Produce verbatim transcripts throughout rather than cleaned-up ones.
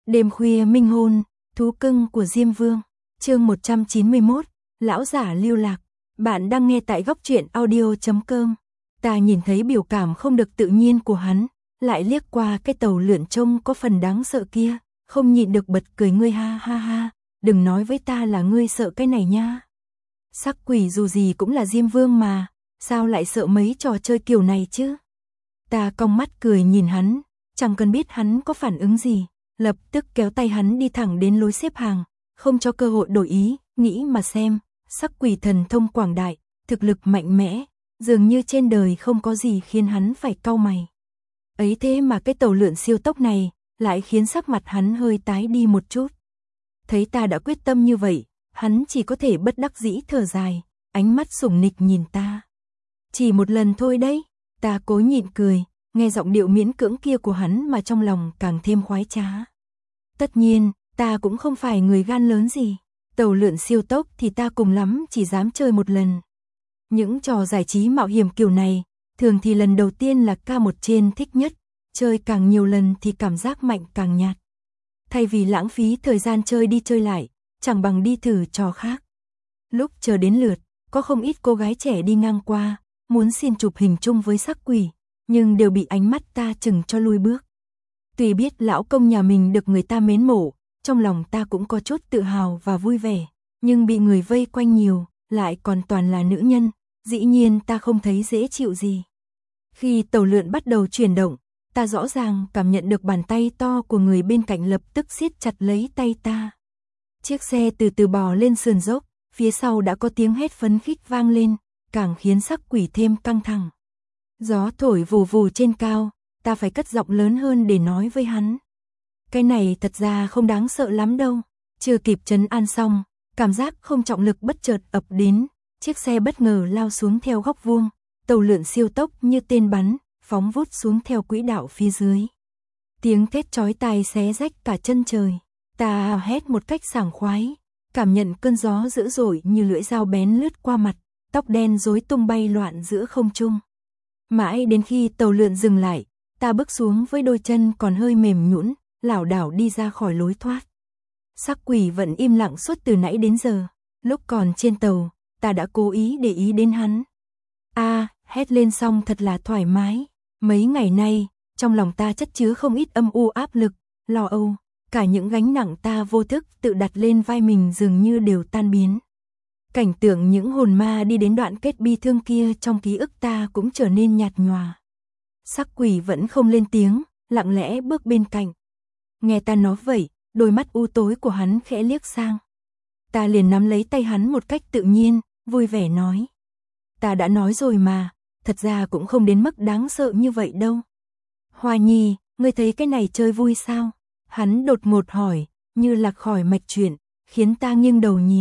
Đêm khuya minh hôn, thú cưng của Diêm Vương. Chương một trăm chín mươi mốt, lão giả lưu lạc. Bạn đang nghe tại góc truyện audio chấm com. Ta nhìn thấy biểu cảm không được tự nhiên của hắn, lại liếc qua cái tàu lượn trông có phần đáng sợ kia, không nhịn được bật cười. Ngươi ha ha ha, đừng nói với ta là ngươi sợ cái này nha. Sắc quỷ dù gì cũng là Diêm Vương mà, sao lại sợ mấy trò chơi kiểu này chứ? Ta cong mắt cười nhìn hắn, chẳng cần biết hắn có phản ứng gì, lập tức kéo tay hắn đi thẳng đến lối xếp hàng, không cho cơ hội đổi ý. Nghĩ mà xem, sắc quỷ thần thông quảng đại, thực lực mạnh mẽ, dường như trên đời không có gì khiến hắn phải cau mày. Ấy thế mà cái tàu lượn siêu tốc này lại khiến sắc mặt hắn hơi tái đi một chút. Thấy ta đã quyết tâm như vậy, hắn chỉ có thể bất đắc dĩ thở dài, ánh mắt sủng nịch nhìn ta. Chỉ một lần thôi đấy. Ta cố nhịn cười, nghe giọng điệu miễn cưỡng kia của hắn mà trong lòng càng thêm khoái trá. Tất nhiên, ta cũng không phải người gan lớn gì, tàu lượn siêu tốc thì ta cùng lắm chỉ dám chơi một lần. Những trò giải trí mạo hiểm kiểu này, thường thì lần đầu tiên là ca một trên thích nhất, chơi càng nhiều lần thì cảm giác mạnh càng nhạt. Thay vì lãng phí thời gian chơi đi chơi lại, chẳng bằng đi thử trò khác. Lúc chờ đến lượt, có không ít cô gái trẻ đi ngang qua, muốn xin chụp hình chung với sắc quỷ, nhưng đều bị ánh mắt ta chừng cho lui bước. Tuy biết lão công nhà mình được người ta mến mộ, trong lòng ta cũng có chút tự hào và vui vẻ, nhưng bị người vây quanh nhiều, lại còn toàn là nữ nhân, dĩ nhiên ta không thấy dễ chịu gì. Khi tàu lượn bắt đầu chuyển động, ta rõ ràng cảm nhận được bàn tay to của người bên cạnh lập tức siết chặt lấy tay ta. Chiếc xe từ từ bò lên sườn dốc, phía sau đã có tiếng hét phấn khích vang lên, càng khiến sắc quỷ thêm căng thẳng. Gió thổi vù vù trên cao, ta phải cất giọng lớn hơn để nói với hắn. Cái này thật ra không đáng sợ lắm đâu. Chưa kịp trấn an xong, cảm giác không trọng lực bất chợt ập đến, chiếc xe bất ngờ lao xuống theo góc vuông, tàu lượn siêu tốc như tên bắn, phóng vút xuống theo quỹ đạo phía dưới. Tiếng thét chói tai xé rách cả chân trời, ta hào hét một cách sảng khoái, cảm nhận cơn gió dữ dội như lưỡi dao bén lướt qua mặt, tóc đen rối tung bay loạn giữa không trung. Mãi đến khi tàu lượn dừng lại, ta bước xuống với đôi chân còn hơi mềm nhũn, lảo đảo đi ra khỏi lối thoát. Sắc quỷ vẫn im lặng suốt từ nãy đến giờ. Lúc còn trên tàu, ta đã cố ý để ý đến hắn. A, à, hét lên xong thật là thoải mái. Mấy ngày nay, trong lòng ta chất chứa không ít âm u áp lực, lo âu, cả những gánh nặng ta vô thức tự đặt lên vai mình dường như đều tan biến. Cảnh tượng những hồn ma đi đến đoạn kết bi thương kia trong ký ức ta cũng trở nên nhạt nhòa. Sắc quỷ vẫn không lên tiếng, lặng lẽ bước bên cạnh. Nghe ta nói vậy, đôi mắt u tối của hắn khẽ liếc sang. Ta liền nắm lấy tay hắn một cách tự nhiên, vui vẻ nói. Ta đã nói rồi mà, thật ra cũng không đến mức đáng sợ như vậy đâu. Hoa Nhi, ngươi thấy cái này chơi vui sao? Hắn đột ngột hỏi, như lạc khỏi mạch chuyện, khiến ta nghiêng đầu nhìn.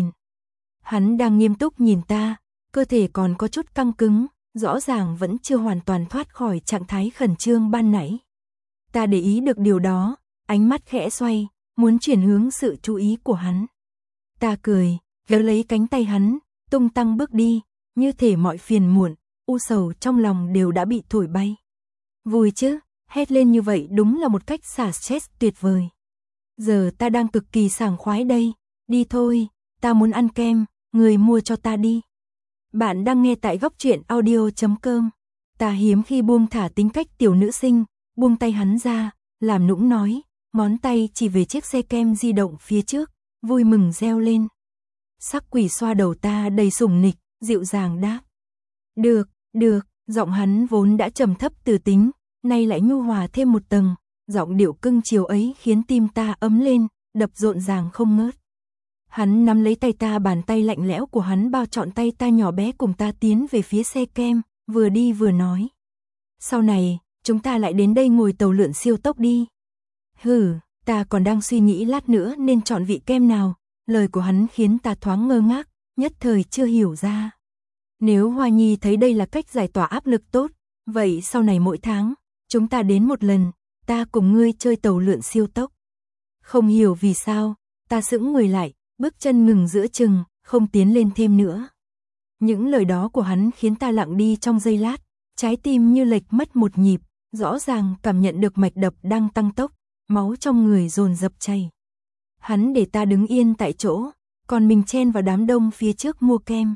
Hắn đang nghiêm túc nhìn ta, cơ thể còn có chút căng cứng, rõ ràng vẫn chưa hoàn toàn thoát khỏi trạng thái khẩn trương ban nãy. Ta để ý được điều đó, ánh mắt khẽ xoay, muốn chuyển hướng sự chú ý của hắn. Ta cười, kéo lấy cánh tay hắn, tung tăng bước đi, như thể mọi phiền muộn, u sầu trong lòng đều đã bị thổi bay. Vui chứ, hét lên như vậy đúng là một cách xả stress tuyệt vời. Giờ ta đang cực kỳ sảng khoái đây, đi thôi, ta muốn ăn kem, người mua cho ta đi. Bạn đang nghe tại góc truyện audio chấm com. Ta hiếm khi buông thả tính cách tiểu nữ sinh, buông tay hắn ra, làm nũng nói, ngón tay chỉ về chiếc xe kem di động phía trước, vui mừng reo lên. Sắc quỷ xoa đầu ta đầy sủng nịch, dịu dàng đáp. Được, được, giọng hắn vốn đã trầm thấp từ tính, nay lại nhu hòa thêm một tầng, giọng điệu cưng chiều ấy khiến tim ta ấm lên, đập rộn ràng không ngớt. Hắn nắm lấy tay ta, bàn tay lạnh lẽo của hắn bao trọn tay ta nhỏ bé cùng ta tiến về phía xe kem, vừa đi vừa nói. Sau này, chúng ta lại đến đây ngồi tàu lượn siêu tốc đi. Hừ, ta còn đang suy nghĩ lát nữa nên chọn vị kem nào, lời của hắn khiến ta thoáng ngơ ngác, nhất thời chưa hiểu ra. Nếu Hoa Nhi thấy đây là cách giải tỏa áp lực tốt, vậy sau này mỗi tháng, chúng ta đến một lần, ta cùng ngươi chơi tàu lượn siêu tốc. Không hiểu vì sao, ta sững người lại, bước chân ngừng giữa chừng, không tiến lên thêm nữa. Những lời đó của hắn khiến ta lặng đi trong giây lát, trái tim như lệch mất một nhịp, rõ ràng cảm nhận được mạch đập đang tăng tốc, máu trong người dồn dập chảy. Hắn để ta đứng yên tại chỗ, còn mình chen vào đám đông phía trước mua kem.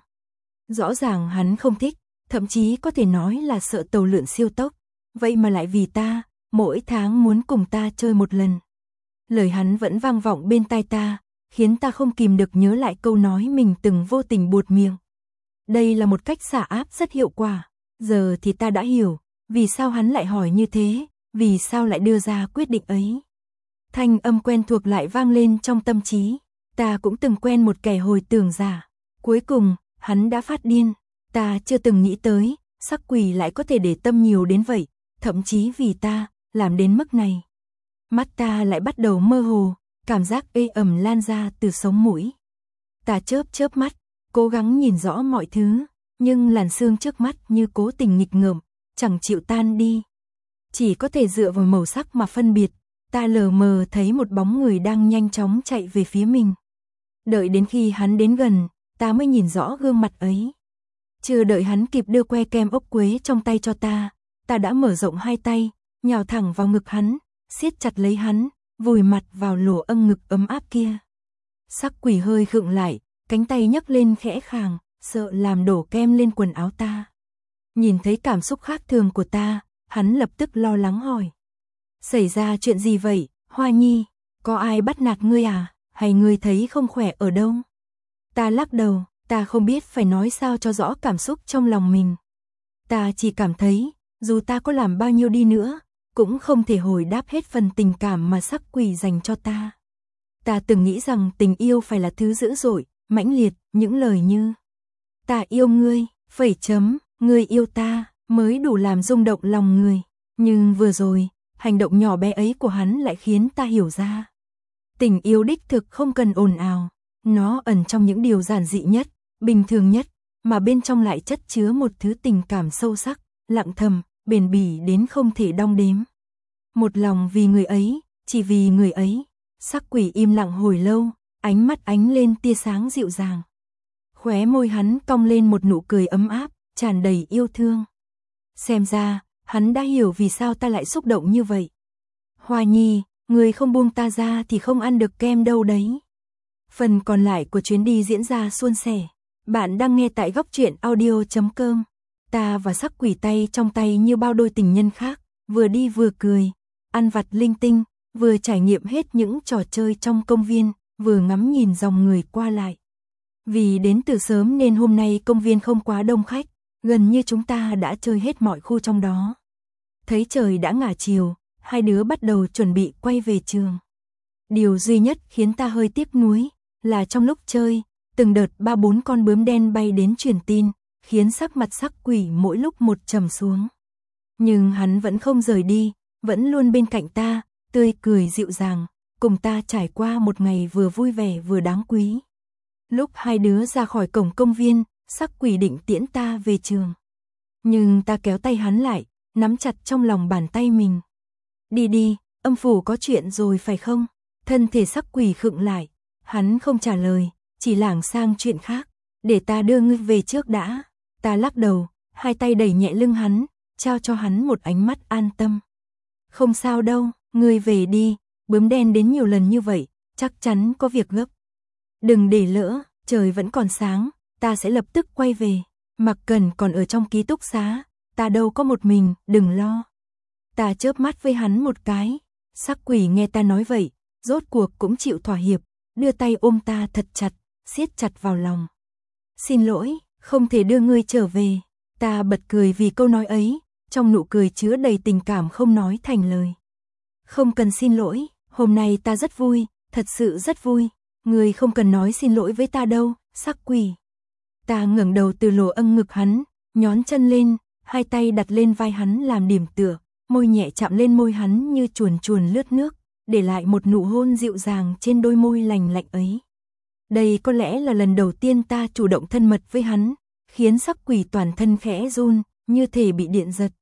Rõ ràng hắn không thích, thậm chí có thể nói là sợ tàu lượn siêu tốc, vậy mà lại vì ta, mỗi tháng muốn cùng ta chơi một lần. Lời hắn vẫn vang vọng bên tai ta, khiến ta không kìm được nhớ lại câu nói mình từng vô tình buột miệng. Đây là một cách xả áp rất hiệu quả. Giờ thì ta đã hiểu, vì sao hắn lại hỏi như thế, vì sao lại đưa ra quyết định ấy. Thanh âm quen thuộc lại vang lên trong tâm trí. Ta cũng từng quen một kẻ hồi tưởng giả. Cuối cùng, hắn đã phát điên. Ta chưa từng nghĩ tới, sắc quỷ lại có thể để tâm nhiều đến vậy, thậm chí vì ta, làm đến mức này. Mắt ta lại bắt đầu mơ hồ, cảm giác ê ẩm lan ra từ sống mũi. Ta chớp chớp mắt, cố gắng nhìn rõ mọi thứ, nhưng làn sương trước mắt như cố tình nghịch ngợm, chẳng chịu tan đi. Chỉ có thể dựa vào màu sắc mà phân biệt, ta lờ mờ thấy một bóng người đang nhanh chóng chạy về phía mình. Đợi đến khi hắn đến gần, ta mới nhìn rõ gương mặt ấy. Chưa đợi hắn kịp đưa que kem ốc quế trong tay cho ta, ta đã mở rộng hai tay, nhào thẳng vào ngực hắn, siết chặt lấy hắn, vùi mặt vào lỗ âng ngực ấm áp kia. Sắc quỷ hơi khựng lại, cánh tay nhấc lên khẽ khàng, sợ làm đổ kem lên quần áo ta. Nhìn thấy cảm xúc khác thường của ta, hắn lập tức lo lắng hỏi. Xảy ra chuyện gì vậy, Hoa Nhi? Có ai bắt nạt ngươi à? Hay ngươi thấy không khỏe ở đâu? Ta lắc đầu, ta không biết phải nói sao cho rõ cảm xúc trong lòng mình. Ta chỉ cảm thấy, dù ta có làm bao nhiêu đi nữa, cũng không thể hồi đáp hết phần tình cảm mà sắc quỷ dành cho ta. Ta từng nghĩ rằng tình yêu phải là thứ dữ dội, mãnh liệt, những lời như ta yêu ngươi, phẩy chấm, ngươi yêu ta, mới đủ làm rung động lòng người. Nhưng vừa rồi, hành động nhỏ bé ấy của hắn lại khiến ta hiểu ra. Tình yêu đích thực không cần ồn ào, nó ẩn trong những điều giản dị nhất, bình thường nhất, mà bên trong lại chất chứa một thứ tình cảm sâu sắc, lặng thầm, bền bỉ đến không thể đong đếm. Một lòng vì người ấy, chỉ vì người ấy. Sắc quỷ im lặng hồi lâu, ánh mắt ánh lên tia sáng dịu dàng. Khóe môi hắn cong lên một nụ cười ấm áp, tràn đầy yêu thương. Xem ra, hắn đã hiểu vì sao ta lại xúc động như vậy. Hoa Nhi, người không buông ta ra thì không ăn được kem đâu đấy. Phần còn lại của chuyến đi diễn ra suôn sẻ. Bạn đang nghe tại góc truyện audio chấm com. Ta và sắc quỷ tay trong tay như bao đôi tình nhân khác, vừa đi vừa cười, ăn vặt linh tinh, vừa trải nghiệm hết những trò chơi trong công viên, vừa ngắm nhìn dòng người qua lại. Vì đến từ sớm nên hôm nay công viên không quá đông khách, gần như chúng ta đã chơi hết mọi khu trong đó. Thấy trời đã ngả chiều, hai đứa bắt đầu chuẩn bị quay về trường. Điều duy nhất khiến ta hơi tiếc nuối là trong lúc chơi, từng đợt ba bốn con bướm đen bay đến truyền tin, khiến sắc mặt sắc quỷ mỗi lúc một trầm xuống. Nhưng hắn vẫn không rời đi, vẫn luôn bên cạnh ta, tươi cười dịu dàng, cùng ta trải qua một ngày vừa vui vẻ vừa đáng quý. Lúc hai đứa ra khỏi cổng công viên, sắc quỷ định tiễn ta về trường. Nhưng ta kéo tay hắn lại, nắm chặt trong lòng bàn tay mình. Đi đi, âm phủ có chuyện rồi phải không? Thân thể sắc quỷ khựng lại, hắn không trả lời, chỉ lảng sang chuyện khác. Để ta đưa ngươi về trước đã. Ta lắc đầu, hai tay đẩy nhẹ lưng hắn, trao cho hắn một ánh mắt an tâm. Không sao đâu, ngươi về đi, bướm đen đến nhiều lần như vậy, chắc chắn có việc gấp. Đừng để lỡ, trời vẫn còn sáng, ta sẽ lập tức quay về. Mặc Cần còn ở trong ký túc xá, ta đâu có một mình, đừng lo. Ta chớp mắt với hắn một cái, sắc quỷ nghe ta nói vậy, rốt cuộc cũng chịu thỏa hiệp, đưa tay ôm ta thật chặt, siết chặt vào lòng. Xin lỗi, không thể đưa ngươi trở về. Ta bật cười vì câu nói ấy, trong nụ cười chứa đầy tình cảm không nói thành lời. Không cần xin lỗi, hôm nay ta rất vui, thật sự rất vui. Ngươi không cần nói xin lỗi với ta đâu, sắc quỷ. Ta ngẩng đầu từ lỗ âng ngực hắn, nhón chân lên, hai tay đặt lên vai hắn làm điểm tựa, môi nhẹ chạm lên môi hắn như chuồn chuồn lướt nước, để lại một nụ hôn dịu dàng trên đôi môi lành lạnh ấy. Đây có lẽ là lần đầu tiên ta chủ động thân mật với hắn, khiến sắc quỷ toàn thân khẽ run, như thể bị điện giật.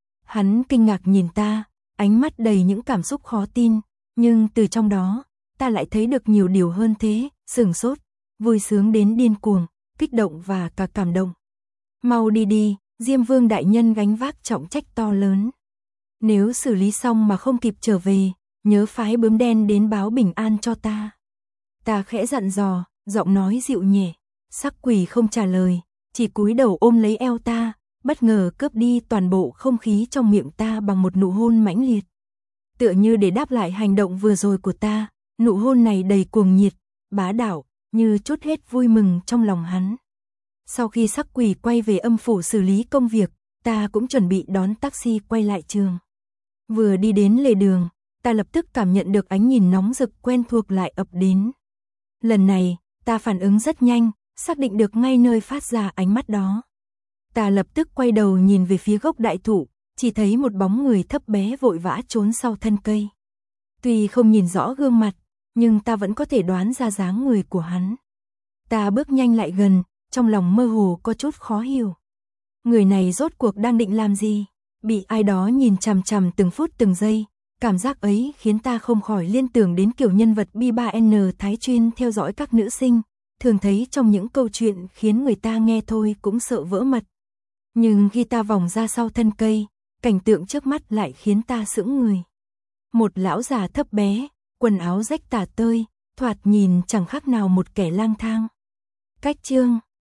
Hắn kinh ngạc nhìn ta, ánh mắt đầy những cảm xúc khó tin, nhưng từ trong đó, ta lại thấy được nhiều điều hơn thế, sửng sốt, vui sướng đến điên cuồng, kích động và cả cảm động. Mau đi đi, Diêm Vương đại nhân gánh vác trọng trách to lớn. Nếu xử lý xong mà không kịp trở về, nhớ phái bướm đen đến báo bình an cho ta. Ta khẽ dặn dò, giọng nói dịu nhẹ. Sắc quỷ không trả lời, chỉ cúi đầu ôm lấy eo ta, bất ngờ cướp đi toàn bộ không khí trong miệng ta bằng một nụ hôn mãnh liệt. Tựa như để đáp lại hành động vừa rồi của ta, nụ hôn này đầy cuồng nhiệt, bá đạo, như trút hết vui mừng trong lòng hắn. Sau khi sắc quỷ quay về âm phủ xử lý công việc, ta cũng chuẩn bị đón taxi quay lại trường. Vừa đi đến lề đường, ta lập tức cảm nhận được ánh nhìn nóng rực quen thuộc lại ập đến. Lần này, ta phản ứng rất nhanh, xác định được ngay nơi phát ra ánh mắt đó. Ta lập tức quay đầu nhìn về phía gốc đại thụ, chỉ thấy một bóng người thấp bé vội vã trốn sau thân cây. Tuy không nhìn rõ gương mặt, nhưng ta vẫn có thể đoán ra dáng người của hắn. Ta bước nhanh lại gần, trong lòng mơ hồ có chút khó hiểu. Người này rốt cuộc đang định làm gì? Bị ai đó nhìn chằm chằm từng phút từng giây, cảm giác ấy khiến ta không khỏi liên tưởng đến kiểu nhân vật B ba N Thái chuyên theo dõi các nữ sinh, thường thấy trong những câu chuyện khiến người ta nghe thôi cũng sợ vỡ mật. Nhưng khi ta vòng ra sau thân cây, cảnh tượng trước mắt lại khiến ta sững người. Một lão già thấp bé, quần áo rách tả tơi, thoạt nhìn chẳng khác nào một kẻ lang thang. Cách chương